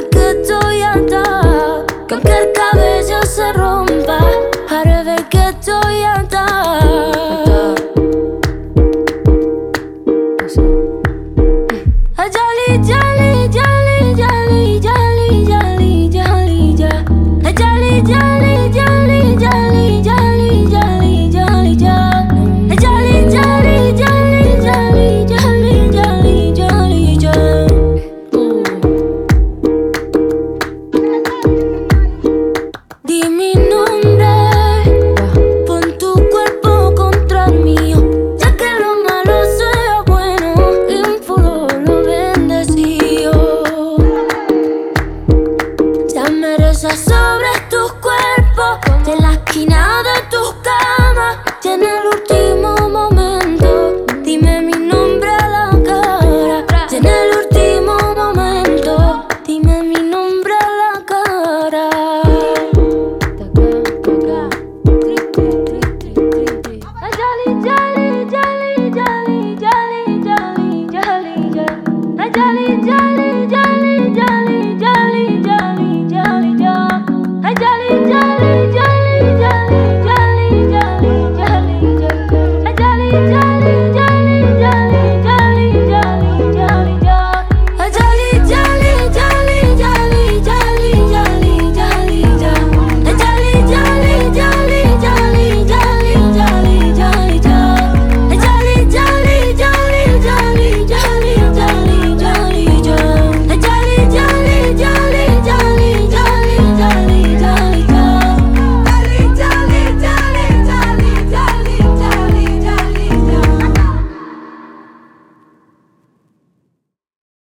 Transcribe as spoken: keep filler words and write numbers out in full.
ver que estoy harta, que aunque el cabello se rompa, haré ver que estoy harta. Jolly, jolly, jolly, jolly, jolly, jolly, jolly, ja. Jolly, jolly, jolly, jolly, jolly, jolly, jolly, ja. Jolly, jolly, jolly, jolly, jolly, jolly, jolly, ja. Di mi nombre, pon tu cuerpo contra el mío, ya que lo malo sea bueno y un futuro bendecido. Ya mereces sobre